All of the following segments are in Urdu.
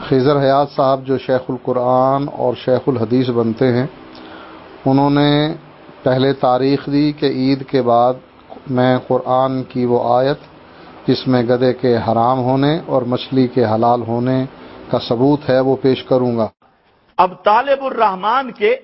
خضر حیات صاحب جو شیخ القرآن اور شیخ الحدیث بنتے ہیں، انہوں نے پہلے تاریخ دی کہ عید کے بعد میں قرآن کی وہ آیت جس میں گدھے کے حرام ہونے اور مچھلی کے حلال ہونے کا ثبوت ہے وہ پیش کروں گا۔ اب طالب الرحمن کے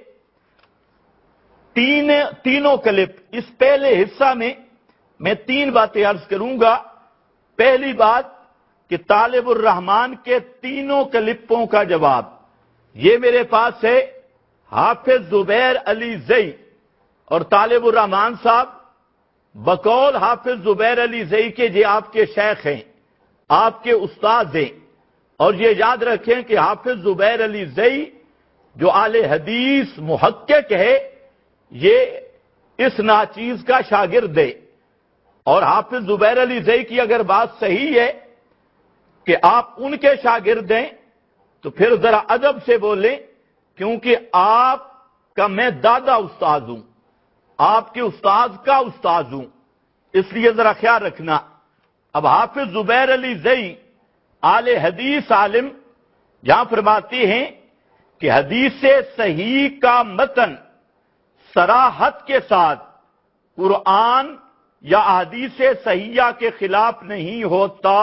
تینوں کلپ اس پہلے حصہ میں 3 باتیں عرض کروں گا۔ پہلی بات کہ طالب الرحمن کے تینوں کلپوں کا جواب یہ میرے پاس ہے۔ حافظ زبیر علی زئی اور طالب الرحمن صاحب بقول حافظ زبیر علی زئی کے یہ آپ کے شیخ ہیں، آپ کے استاد ہیں، اور یہ یاد رکھیں کہ حافظ زبیر علی زئی جو اہل حدیث محقق ہے یہ اس ناچیز کا شاگرد ہے۔ اور حافظ زبیر علی زئی کی اگر بات صحیح ہے کہ آپ ان کے شاگرد ہیں تو پھر ذرا ادب سے بولیں، کیونکہ آپ کا میں دادا استاد ہوں، آپ کے استاد کا استاد ہوں، اس لیے ذرا خیال رکھنا۔ اب حافظ زبیر علی زئی اہل حدیث عالم جہاں فرماتے ہیں کہ حدیث صحیح کا متن صراحت کے ساتھ قرآن یا احادیث صحیحہ کے خلاف نہیں ہوتا،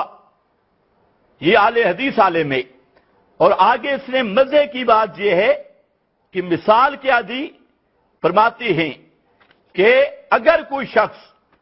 یہ اہل حدیث عالم ہے۔ اور آگے اس نے مزے کی بات یہ ہے کہ مثال کیا دی، فرماتے ہیں کہ اگر کوئی شخص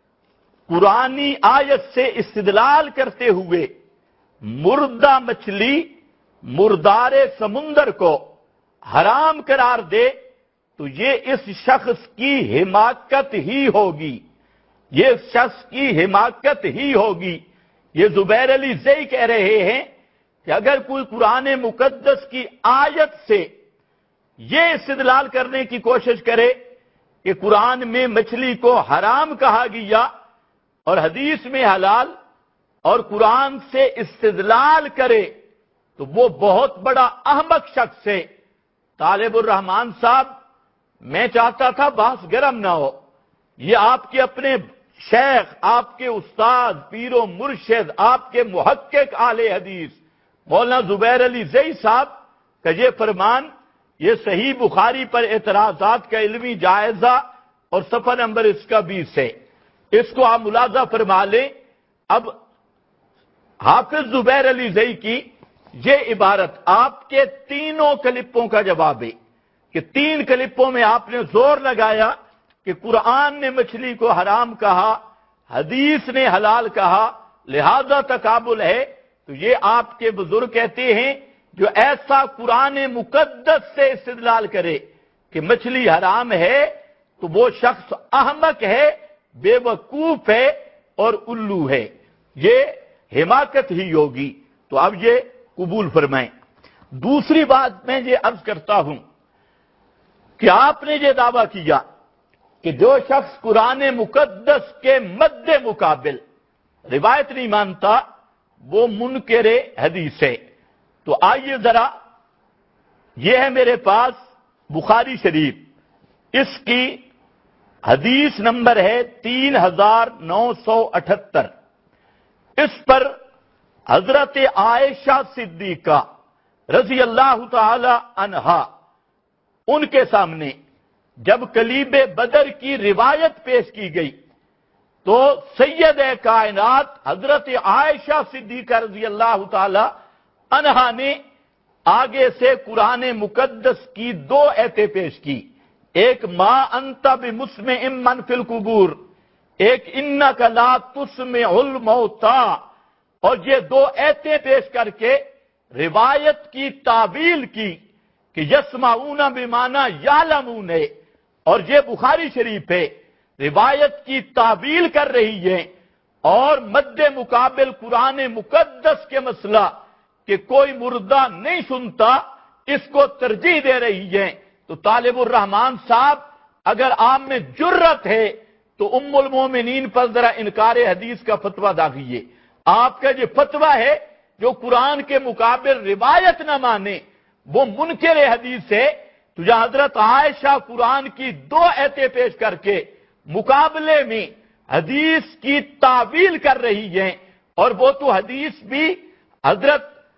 قرآنی آیت سے استدلال کرتے ہوئے مردہ مچھلی مردار سمندر کو حرام قرار دے تو یہ اس شخص کی حماقت ہی ہوگی، یہ اس شخص کی حماقت ہی ہوگی۔ یہ زبیر علی زئی کہہ رہے ہیں کہ اگر کوئی قرآن مقدس کی آیت سے یہ استدلال کرنے کی کوشش کرے کہ قرآن میں مچھلی کو حرام کہا گیا اور حدیث میں حلال، اور قرآن سے استدلال کرے تو وہ بہت بڑا احمق شخص ہے۔ طالب الرحمن صاحب، میں چاہتا تھا بحث گرم نہ ہو، یہ آپ کے اپنے شیخ، آپ کے استاد، پیر و مرشد، آپ کے محقق اہل حدیث مولانا زبیر علی زئی صاحب کا یہ فرمان، یہ صحیح بخاری پر اعتراضات کا علمی جائزہ اور صفحہ نمبر اس کا 20 ہے، اس کو آپ ملاحظہ فرما لیں۔ اب حافظ زبیر علی زئی کی یہ عبارت آپ کے تینوں کلپوں کا جواب ہے کہ 3 کلپوں میں آپ نے زور لگایا کہ قرآن نے مچھلی کو حرام کہا، حدیث نے حلال کہا، لہذا تقابل ہے۔ تو یہ آپ کے بزرگ کہتے ہیں جو ایسا قرآن مقدس سے استدلال کرے کہ مچھلی حرام ہے تو وہ شخص احمق ہے، بے وقوف ہے اور الو ہے، یہ حماقت ہی ہوگی۔ تو اب یہ قبول فرمائیں۔ دوسری بات میں یہ عرض کرتا ہوں کہ آپ نے یہ دعویٰ کیا کہ جو شخص قرآن مقدس کے مد مقابل روایت نہیں مانتا وہ منکر حدیث ہے۔ تو آئیے ذرا، یہ ہے میرے پاس بخاری شریف، اس کی حدیث نمبر ہے 3978، اس پر حضرت عائشہ صدیقہ رضی اللہ تعالی عنہا ان کے سامنے جب کلیب بدر کی روایت پیش کی گئی تو سید کائنات حضرت عائشہ صدیقہ رضی اللہ تعالی عنہا نے آگے سے قرآن مقدس کی 2 آیتیں پیش کی، ایک ما انت بمسمع من فی القبور، ایک انک لا تسمع الموتى، اور یہ 2 آیتیں پیش کر کے روایت کی تعویل کی کہ یسمعون بمعنی یعلمون ہے، اور یہ بخاری شریف ہے، روایت کی تعویل کر رہی ہے اور مد مقابل قرآن مقدس کے مسئلہ کہ کوئی مردہ نہیں سنتا اس کو ترجیح دے رہی ہے۔ تو طالب الرحمن صاحب، اگر آپ میں جرت ہے تو ام المومنین پر ذرا انکار حدیث کا فتویٰ داغیے۔ آپ کا یہ فتویٰ ہے جو قرآن کے مقابل روایت نہ مانے وہ منکر حدیث ہے۔ تو جہاں حضرت عائشہ قرآن کی 2 آیتیں پیش کر کے مقابلے میں حدیث کی تعویل کر رہی ہیں، اور وہ تو حدیث بھی حضرت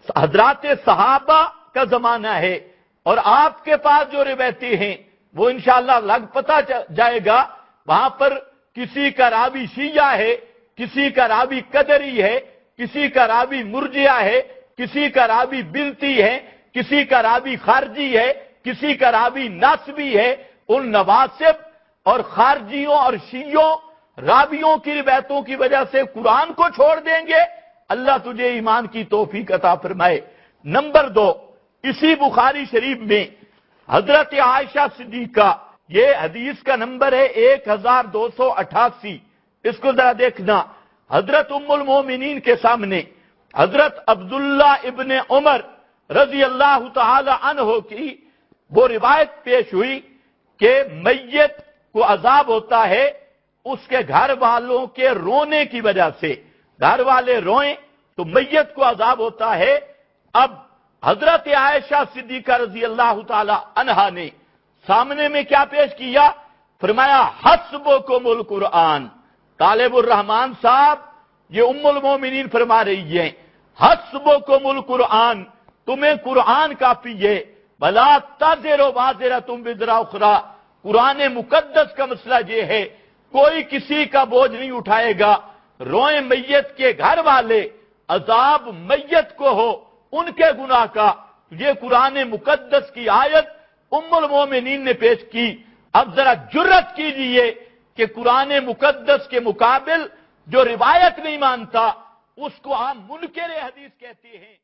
حضرات صحابہ کا زمانہ ہے، اور آپ کے پاس جو روایتیں ہیں وہ انشاءاللہ لگ پتہ جائے گا، وہاں پر کسی کا راوی شیعہ ہے، کسی کا راوی قدری ہے، کسی کا راوی مرجئہ ہے، کسی کا راوی بلتی ہے، کسی کا راوی خارجی ہے، کسی کا راوی ناسبی ہے۔ ان نواسب اور خارجیوں اور شیعوں راویوں کی روایتوں کی وجہ سے قرآن کو چھوڑ دیں گے؟ اللہ تجھے ایمان کی توفیق عطا فرمائے۔ نمبر 2، اسی بخاری شریف میں حضرت عائشہ صدیقہ، یہ حدیث کا نمبر ہے 1288، اس کو ذرا دیکھنا۔ حضرت ام المومنین کے سامنے حضرت عبداللہ ابن عمر رضی اللہ تعالی عنہ کی وہ روایت پیش ہوئی کہ میت کو عذاب ہوتا ہے اس کے گھر والوں کے رونے کی وجہ سے، گھر والے روئیں تو میت کو عذاب ہوتا ہے۔ اب حضرت عائشہ صدیقہ رضی اللہ تعالی عنہا نے سامنے میں کیا پیش کیا؟ فرمایا حسبکم القرآن۔ طالب الرحمان صاحب، یہ ام المومنین فرما رہی ہیں حسبکم القرآن، تمہیں قرآن کافی ہے، بلا تزر وازرۃ وزر اخری۔ قرآن مقدس کا مسئلہ یہ ہے کوئی کسی کا بوجھ نہیں اٹھائے گا۔ روئیں میت کے گھر والے، عذاب میت کو ہو ان کے گناہ کا۔ یہ قرآن مقدس کی آیت ام المومنین نے پیش کی۔ اب ذرا جرت کیجئے کہ قرآن مقدس کے مقابل جو روایت نہیں مانتا اس کو ہم منکر حدیث کہتے ہیں۔